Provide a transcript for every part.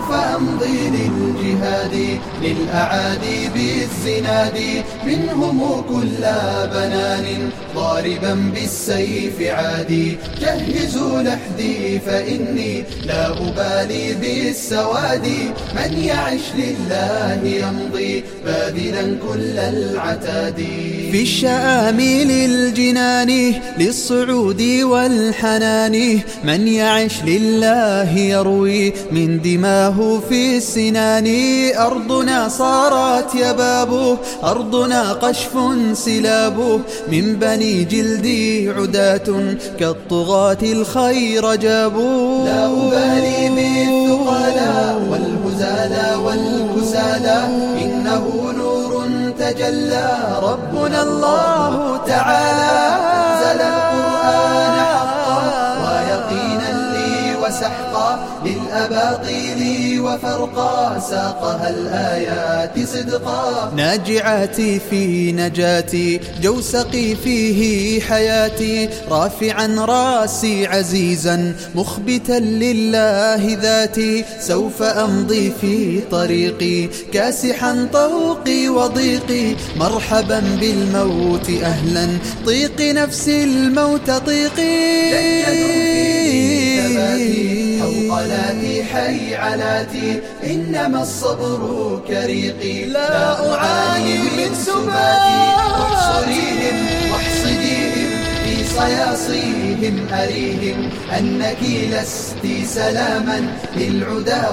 سوف أمضي للجهاد للأعادي بالزناد، منهم كل بنان ضاربا بالسيف عادي. جهزوا لحدي فإني لا أبالي بالسواد، من يعش لله يمضي باذلا كل العتاد. في الشآمل الجنان للصعود والحنان، من يعش لله يروي من دماه في السنان. أرضنا صارت يباب، أرضنا قشف سلاب، من بني جلدي عداة كالطغاة الخير جابوا. لا أبالي بالثقلاء والهزالا والكسالى، إنه نور تجلى ربنا الله تعالى. أنزل القرآن حقا ويقينا لي وسحقا، للأباطيل وفرقا ساقها الآيات صدقا. ناجعاتي في نجاتي جوسقي فيه حياتي، رافعا راسي عزيزا مخبتا لله ذاتي. سوف أمضي في طريقي كاسحا طوقي وضيقي، مرحبا بالموت أهلا طيقي نفسي الموت طيقي. حوقلاتي حي علاتي، إنما الصبر كريقي لا أعاني من سباتي. احصريهم واحصديهم في صياصيهم، أريهم أنك لست سلاما للعدا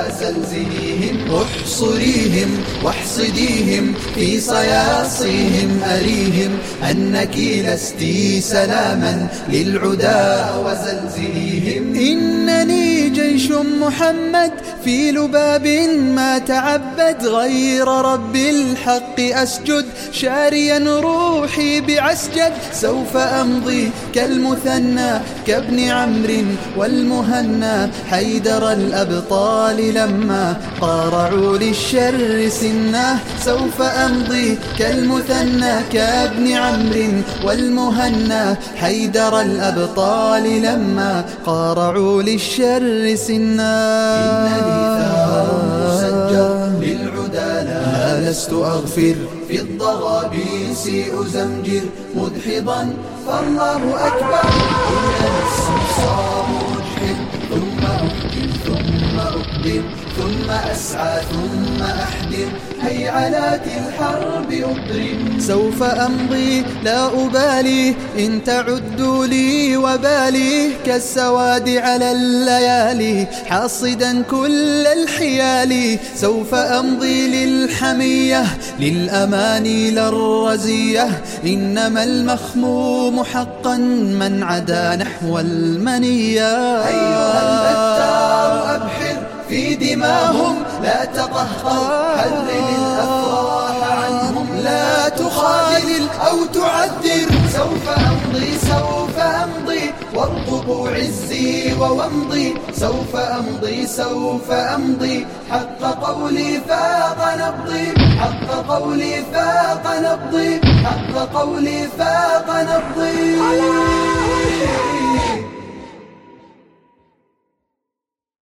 وزلزليهم. احصريهم واحصديهم في صياصيهم، أريهم أنك لست سلاما للعدا وزلزليهم. إنني جيش محمد في لباب ما تعبد، غير رب الحق أسجد شاريا روحي بعسجد. سوف أمضي كالمثنى كابن عمرو والمهنى، حيدر الأبطال لما قارعوا للشر سناه. سوف أمضي كالمثنى كابن عمرو والمهنى، حيدر الأبطال لما قارعوا للشر سناه. إنني ثار مسجر للعدا لا لست أغفر، في الضغابيس أزمجر مدحضا فالله أكبر. إن الصمصام مجحد ثم أقدم ثم أقدم ثم أسعى ثم أحدم، هيعلات الحرب أضرم. سوف أمضي لا أبالي إن تعدوا لي وبالي، كالسواد على الليالي حاصدا كل الحيال. سوف أمضي للحمية للأماني للرزية، إنما المخموم حقا من عدا نحو المنية. أيها البتار أبحر في دماهم لا تقهقر، حرر الأفراح عنهم لا تخاذل أو تعذر. سوف أمضي سوف أمضي وارقبوا عزي وومضي. سوف أمضي سوف أمضي حق قولي فاق نبضي، حق قولي فاق نبضي، حق قولي فاق نبضي.